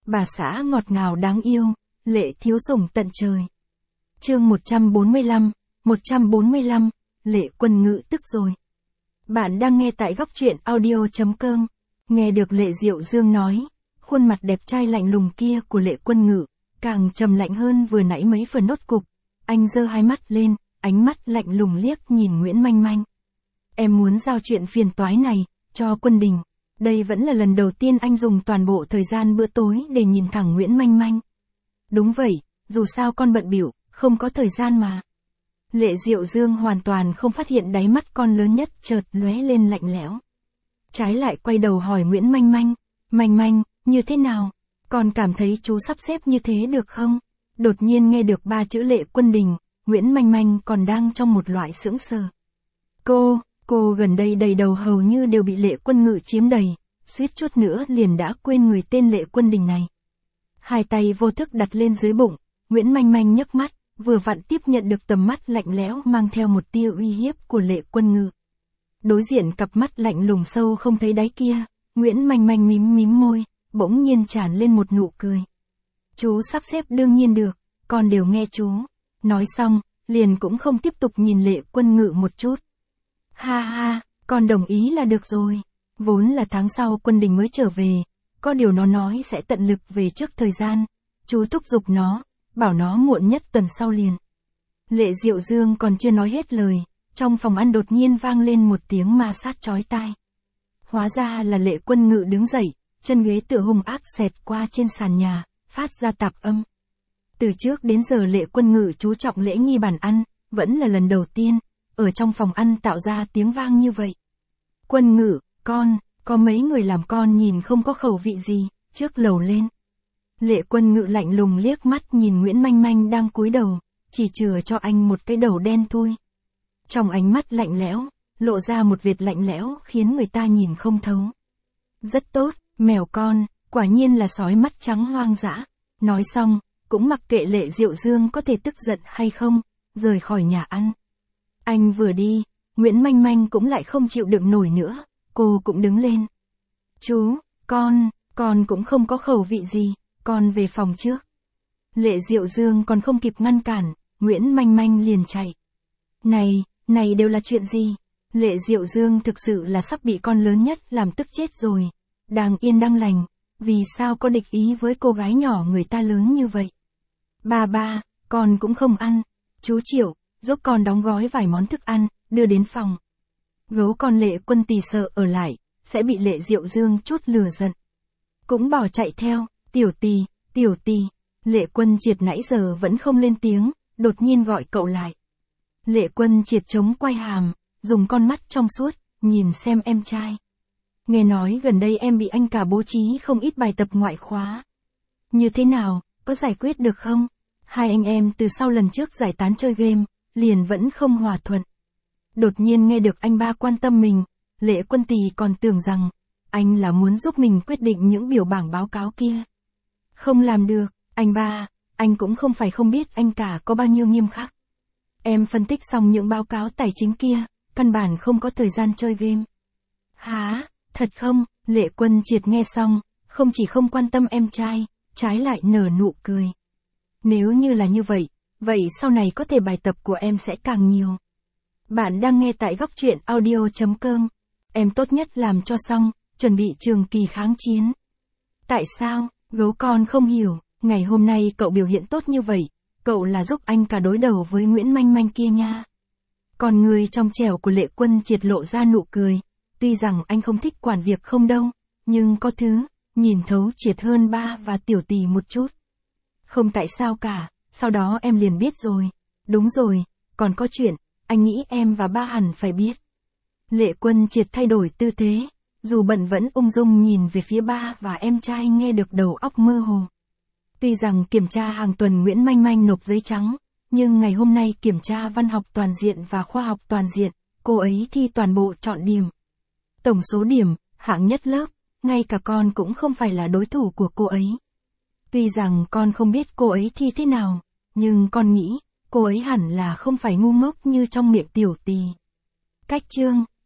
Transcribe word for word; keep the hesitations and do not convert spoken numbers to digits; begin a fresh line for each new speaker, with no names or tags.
bà xã ngọt ngào đáng yêu, Lệ thiếu sủng tận trời. Chương một trăm bốn mươi lăm, một trăm bốn mươi lăm, Lệ Quân Ngự tức rồi. Bạn đang nghe tại góc truyện audio chấm com. Nghe được Lệ Diệu Dương nói, khuôn mặt đẹp trai lạnh lùng kia của Lệ Quân Ngự, càng trầm lạnh hơn vừa nãy mấy phần nốt cục. Anh giơ hai mắt lên, ánh mắt lạnh lùng liếc nhìn Nguyễn Manh Manh. Em muốn giao chuyện phiền toái này, cho Quân Đình. Đây vẫn là lần đầu tiên anh dùng toàn bộ thời gian bữa tối để nhìn thẳng Nguyễn Manh Manh. Đúng vậy, dù sao con bận bịu, không có thời gian mà. Lệ Diệu Dương hoàn toàn không phát hiện đáy mắt con lớn nhất chợt lóe lên lạnh lẽo. Trái lại quay đầu hỏi Nguyễn Manh Manh, Manh Manh, như thế nào? Con cảm thấy chú sắp xếp như thế được không? Đột nhiên nghe được ba chữ Lệ Quân Đình, Nguyễn Manh Manh còn đang trong một loại sững sờ. Cô, cô gần đây đầy đầu hầu như đều bị Lệ Quân Ngự chiếm đầy, suýt chút nữa liền đã quên người tên Lệ Quân Đình này. Hai tay vô thức đặt lên dưới bụng, Nguyễn Manh Manh nhấc mắt, vừa vặn tiếp nhận được tầm mắt lạnh lẽo mang theo một tia uy hiếp của Lệ Quân Ngự. Đối diện cặp mắt lạnh lùng sâu không thấy đáy kia, Nguyễn Manh Manh mím mím môi, bỗng nhiên tràn lên một nụ cười. Chú sắp xếp đương nhiên được, con đều nghe chú. Nói xong, liền cũng không tiếp tục nhìn Lệ Quân Ngự một chút. Ha ha, con đồng ý là được rồi. Vốn là tháng sau Quân Đình mới trở về, có điều nó nói sẽ tận lực về trước thời gian. Chú thúc giục nó, bảo nó muộn nhất tuần sau liền. Lệ Diệu Dương còn chưa nói hết lời, trong phòng ăn đột nhiên vang lên một tiếng ma sát chói tai. Hóa ra là Lệ Quân Ngự đứng dậy, chân ghế tựa hung ác xẹt qua trên sàn nhà, phát ra tạp âm. Từ trước đến giờ Lệ Quân Ngự chú trọng lễ nghi bàn ăn, vẫn là lần đầu tiên, ở trong phòng ăn tạo ra tiếng vang như vậy. Quân Ngự, con, có mấy người làm con nhìn không có khẩu vị gì, trước lầu lên. Lệ Quân Ngự lạnh lùng liếc mắt nhìn Nguyễn Manh Manh đang cúi đầu, chỉ chừa cho anh một cái đầu đen thui. Trong ánh mắt lạnh lẽo, lộ ra một vệt lạnh lẽo khiến người ta nhìn không thấu. Rất tốt, mèo con, quả nhiên là sói mắt trắng hoang dã. Nói xong, cũng mặc kệ Lệ Diệu Dương có thể tức giận hay không, rời khỏi nhà ăn. Anh vừa đi, Nguyễn Manh Manh cũng lại không chịu đựng nổi nữa, cô cũng đứng lên. Chú, con, con cũng không có khẩu vị gì, con về phòng trước. Lệ Diệu Dương còn không kịp ngăn cản, Nguyễn Manh Manh liền chạy. Này, này đều là chuyện gì? Lệ Diệu Dương thực sự là sắp bị con lớn nhất làm tức chết rồi. Đang yên đang lành, vì sao có địch ý với cô gái nhỏ người ta lớn như vậy? Ba ba, con cũng không ăn. Chú Triệu, giúp con đóng gói vài món thức ăn, đưa đến phòng. Gấu con Lệ Quân Tỳ sợ ở lại, sẽ bị Lệ Diệu Dương chút lừa giận. Cũng bỏ chạy theo, Tiểu Tỳ, Tiểu Tỳ. Lệ Quân Triệt nãy giờ vẫn không lên tiếng, đột nhiên gọi cậu lại. Lệ Quân Triệt chống quay hàm, dùng con mắt trong suốt, nhìn xem em trai. Nghe nói gần đây em bị anh cả bố trí không ít bài tập ngoại khóa. Như thế nào, có giải quyết được không? Hai anh em từ sau lần trước giải tán chơi game, liền vẫn không hòa thuận. Đột nhiên nghe được anh ba quan tâm mình, Lệ Quân Tỳ còn tưởng rằng, anh là muốn giúp mình quyết định những biểu bảng báo cáo kia. Không làm được, anh ba, anh cũng không phải không biết anh cả có bao nhiêu nghiêm khắc. Em phân tích xong những báo cáo tài chính kia, căn bản không có thời gian chơi game. Hả, thật không? Lệ Quân Triệt nghe xong, không chỉ không quan tâm em trai, trái lại nở nụ cười. Nếu như là như vậy, vậy sau này có thể bài tập của em sẽ càng nhiều. Bạn đang nghe tại góc truyện audio chấm com. Em tốt nhất làm cho xong, chuẩn bị trường kỳ kháng chiến. Tại sao? Gấu con không hiểu, ngày hôm nay cậu biểu hiện tốt như vậy, cậu là giúp anh cả đối đầu với Nguyễn Manh Manh kia nha. Còn người trong trẻo của Lệ Quân Triệt lộ ra nụ cười, tuy rằng anh không thích quản việc không đâu, nhưng có thứ, nhìn thấu triệt hơn ba và Tiểu Tỳ một chút. Không tại sao cả, sau đó em liền biết rồi. Đúng rồi, còn có chuyện, anh nghĩ em và ba hẳn phải biết. Lệ Quân Triệt thay đổi tư thế, dù bận vẫn ung dung nhìn về phía ba và em trai nghe được đầu óc mơ hồ. Tuy rằng kiểm tra hàng tuần Nguyễn Manh Manh nộp giấy trắng, nhưng ngày hôm nay kiểm tra văn học toàn diện và khoa học toàn diện, cô ấy thi toàn bộ trọn điểm. Tổng số điểm, hạng nhất lớp, ngay cả con cũng không phải là đối thủ của cô ấy. Tuy rằng con không biết cô ấy thi thế nào, nhưng con nghĩ, cô ấy hẳn là không phải ngu ngốc như trong miệng Tiểu Tỳ. Cách chương